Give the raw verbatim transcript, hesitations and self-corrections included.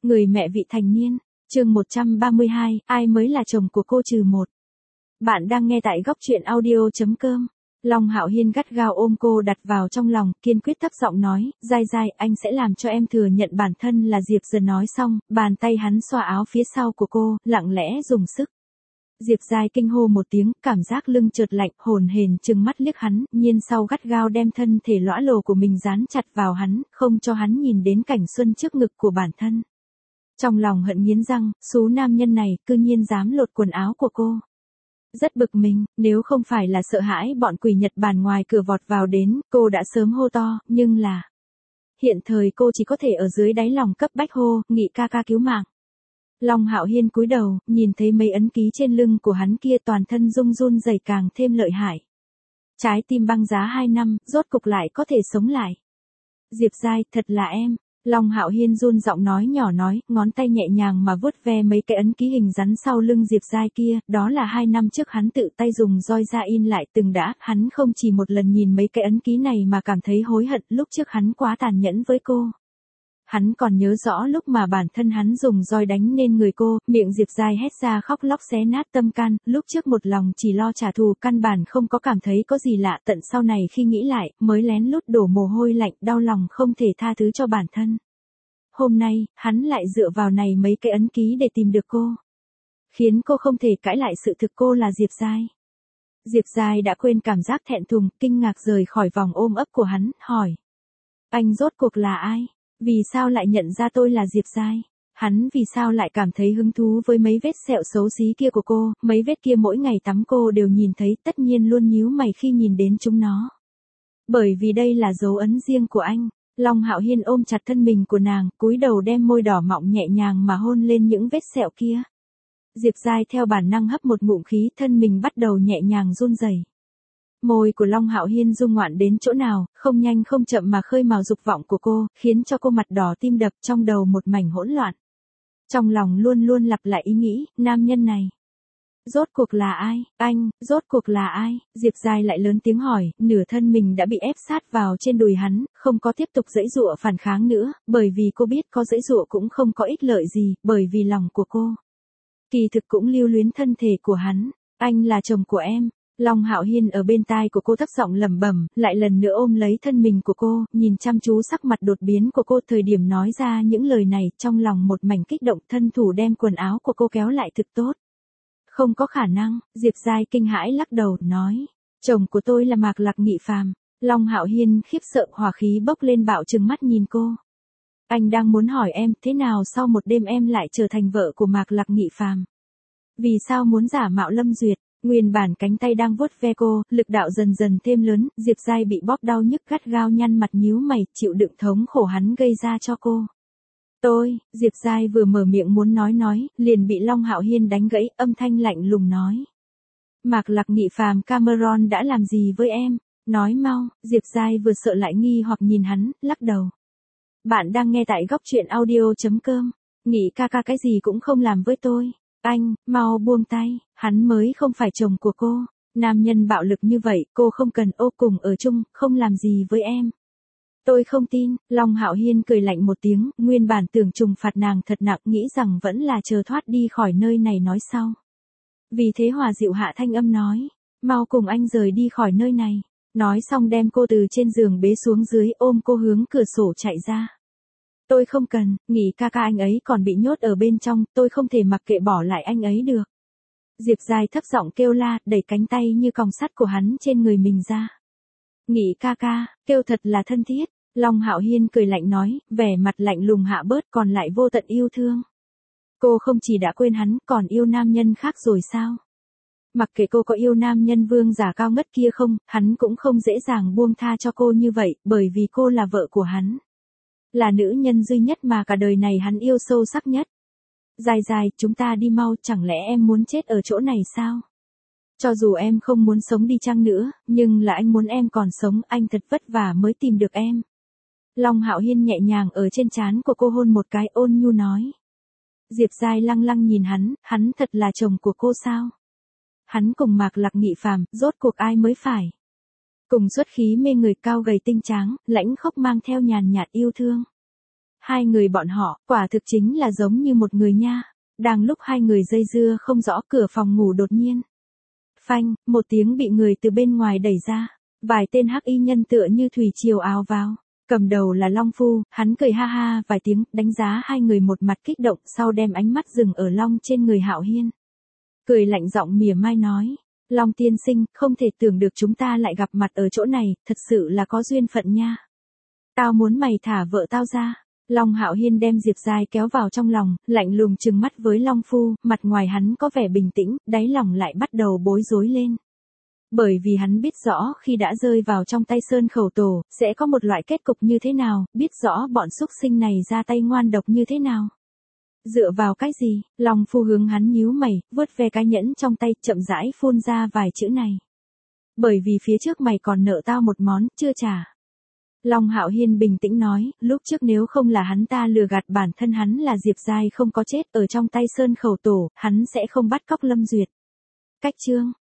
Người mẹ vị thành niên, chương một trăm ba mươi hai, ai mới là chồng của cô trừ một. Bạn đang nghe tại góc truyện audio.com. Long Hạo Hiên gắt gao ôm cô đặt vào trong lòng, kiên quyết thấp giọng nói, dai dai, anh sẽ làm cho em thừa nhận bản thân là Diệp Dần. Nói xong, bàn tay hắn xoa áo phía sau của cô, lặng lẽ dùng sức. Diệp Giai kinh hô một tiếng, cảm giác lưng chợt lạnh, hồn hển trừng mắt liếc hắn, nhiên sau gắt gao đem thân thể lõa lồ của mình dán chặt vào hắn, không cho hắn nhìn đến cảnh xuân trước ngực của bản thân. Trong lòng hận nghiến răng, số nam nhân này cư nhiên dám lột quần áo của cô. Rất bực mình, nếu không phải là sợ hãi bọn quỷ Nhật Bản ngoài cửa vọt vào đến, cô đã sớm hô to, nhưng là... Hiện thời cô chỉ có thể ở dưới đáy lòng cấp bách hô, Nghị ca ca cứu mạng. Long Hạo Hiên cúi đầu, nhìn thấy mấy ấn ký trên lưng của hắn kia, toàn thân rung run rẩy càng thêm lợi hại. Trái tim băng giá hai năm, rốt cục lại có thể sống lại. Diệp Giai, thật là em. Long Hạo Hiên run giọng nói nhỏ nói, ngón tay nhẹ nhàng mà vuốt ve mấy cái ấn ký hình rắn sau lưng Diệp Giai kia, đó là hai năm trước hắn tự tay dùng roi da in lại từng đã, hắn không chỉ một lần nhìn mấy cái ấn ký này mà cảm thấy hối hận, lúc trước hắn quá tàn nhẫn với cô. Hắn còn nhớ rõ lúc mà bản thân hắn dùng roi đánh nên người cô, miệng Diệp Giai hét ra khóc lóc xé nát tâm can, lúc trước một lòng chỉ lo trả thù, căn bản không có cảm thấy có gì lạ, tận sau này khi nghĩ lại, mới lén lút đổ mồ hôi lạnh, đau lòng không thể tha thứ cho bản thân. Hôm nay, hắn lại dựa vào này mấy cái ấn ký để tìm được cô. Khiến cô không thể cãi lại sự thực cô là Diệp Giai. Diệp Giai đã quên cảm giác thẹn thùng, kinh ngạc rời khỏi vòng ôm ấp của hắn, hỏi. Anh rốt cuộc là ai? Vì sao lại nhận ra tôi là Diệp Giai? Hắn vì sao lại cảm thấy hứng thú với mấy vết sẹo xấu xí kia của cô, mấy vết kia mỗi ngày tắm cô đều nhìn thấy, tất nhiên luôn nhíu mày khi nhìn đến chúng nó. Bởi vì đây là dấu ấn riêng của anh. Long Hạo Hiên ôm chặt thân mình của nàng, cúi đầu đem môi đỏ mọng nhẹ nhàng mà hôn lên những vết sẹo kia. Diệp Giai theo bản năng hấp một ngụm khí, thân mình bắt đầu nhẹ nhàng run rẩy. Môi của Long Hạo Hiên dung ngoạn đến chỗ nào, không nhanh không chậm mà khơi mào dục vọng của cô, khiến cho cô mặt đỏ tim đập, trong đầu một mảnh hỗn loạn. Trong lòng luôn luôn lặp lại ý nghĩ, nam nhân này. Rốt cuộc là ai? Anh, rốt cuộc là ai? Diệp Giai lại lớn tiếng hỏi, nửa thân mình đã bị ép sát vào trên đùi hắn, không có tiếp tục giãy giụa phản kháng nữa, bởi vì cô biết có giãy giụa cũng không có ích lợi gì, bởi vì lòng của cô kỳ thực cũng lưu luyến thân thể của hắn. Anh là chồng của em. Long Hạo Hiên ở bên tai của cô thấp giọng lẩm bẩm, lại lần nữa ôm lấy thân mình của cô, nhìn chăm chú sắc mặt đột biến của cô, thời điểm nói ra những lời này, trong lòng một mảnh kích động, thân thủ đem quần áo của cô kéo lại thực tốt. Không có khả năng, Diệp Giai kinh hãi lắc đầu, nói, chồng của tôi là Mạc Lạc Nghị Phàm. Long Hạo Hiên khiếp sợ, hỏa khí bốc lên, bạo trừng mắt nhìn cô. Anh đang muốn hỏi em, thế nào sau một đêm em lại trở thành vợ của Mạc Lạc Nghị Phàm? Vì sao muốn giả mạo Lâm Duyệt? Nguyên bản cánh tay đang vuốt ve cô, lực đạo dần dần thêm lớn, Diệp Giai bị bóp đau nhức gắt gao nhăn mặt nhíu mày, chịu đựng thống khổ hắn gây ra cho cô. Tôi, Diệp Giai vừa mở miệng muốn nói nói, liền bị Long Hạo Hiên đánh gãy, âm thanh lạnh lùng nói. Mạc Lạc Nghị Phàm Cameron đã làm gì với em? Nói mau. Diệp Giai vừa sợ lại nghi hoặc nhìn hắn, lắc đầu. Bạn đang nghe tại góc truyện audio.com. Nghị ca ca cái gì cũng không làm với tôi. Anh, mau buông tay, hắn mới không phải chồng của cô. Nam nhân bạo lực như vậy, cô không cần ô cùng ở chung, không làm gì với em. Tôi không tin. Long Hạo Hiên cười lạnh một tiếng, nguyên bản tưởng trừng phạt nàng thật nặng, nghĩ rằng vẫn là chờ thoát đi khỏi nơi này nói sau. Vì thế hòa dịu hạ thanh âm nói, mau cùng anh rời đi khỏi nơi này. Nói xong đem cô từ trên giường bế xuống dưới, ôm cô hướng cửa sổ chạy ra. Tôi không cần, Nghị ca ca anh ấy còn bị nhốt ở bên trong, tôi không thể mặc kệ bỏ lại anh ấy được. Diệp Giai thấp giọng kêu la, đẩy cánh tay như còng sắt của hắn trên người mình ra. Nghị ca ca, kêu thật là thân thiết. Long Hạo Hiên cười lạnh nói, vẻ mặt lạnh lùng hạ bớt, còn lại vô tận yêu thương. Cô không chỉ đã quên hắn, còn yêu nam nhân khác rồi sao? Mặc kệ cô có yêu nam nhân vương giả cao ngất kia không, hắn cũng không dễ dàng buông tha cho cô như vậy, bởi vì cô là vợ của hắn. Là nữ nhân duy nhất mà cả đời này hắn yêu sâu sắc nhất. Dài dài, chúng ta đi mau, chẳng lẽ em muốn chết ở chỗ này sao? Cho dù em không muốn sống đi chăng nữa, nhưng là anh muốn em còn sống, anh thật vất vả mới tìm được em. Long Hạo Hiên nhẹ nhàng ở trên trán của cô hôn một cái, ôn nhu nói. Diệp Giai lăng lăng nhìn hắn, hắn thật là chồng của cô sao? Hắn cùng Mạc Lạc Nghị Phàm, rốt cuộc ai mới phải? Cùng xuất khí mê người, cao gầy tinh tráng, lãnh khốc mang theo nhàn nhạt yêu thương. Hai người bọn họ, quả thực chính là giống như một người nha. Đang lúc hai người dây dưa không rõ, cửa phòng ngủ đột nhiên. Phanh, một tiếng bị người từ bên ngoài đẩy ra. Vài tên hắc y nhân tựa như thủy triều ào vào. Cầm đầu là Long Phu, hắn cười ha ha vài tiếng, đánh giá hai người một mặt kích động, sau đem ánh mắt dừng ở Long trên người Hạo Hiên. Cười lạnh giọng mỉa mai nói, Long tiên sinh, không thể tưởng được chúng ta lại gặp mặt ở chỗ này, thật sự là có duyên phận nha. Tao muốn mày thả vợ tao ra. Long Hạo Hiên đem Diệp Giai kéo vào trong lòng, lạnh lùng trừng mắt với Long Phu, mặt ngoài hắn có vẻ bình tĩnh, đáy lòng lại bắt đầu bối rối lên. Bởi vì hắn biết rõ khi đã rơi vào trong tay Sơn Khẩu Tổ, sẽ có một loại kết cục như thế nào, biết rõ bọn súc sinh này ra tay ngoan độc như thế nào. Dựa vào cái gì? Long Phu hướng hắn nhíu mày, vớt ve cái nhẫn trong tay, chậm rãi phun ra vài chữ này. Bởi vì phía trước mày còn nợ tao một món, chưa trả. Long Hạo Hiên bình tĩnh nói, lúc trước nếu không là hắn ta lừa gạt bản thân hắn là Diệp Giai không có chết ở trong tay Sơn Khẩu Tổ, hắn sẽ không bắt cóc Lâm Duyệt. Cách chương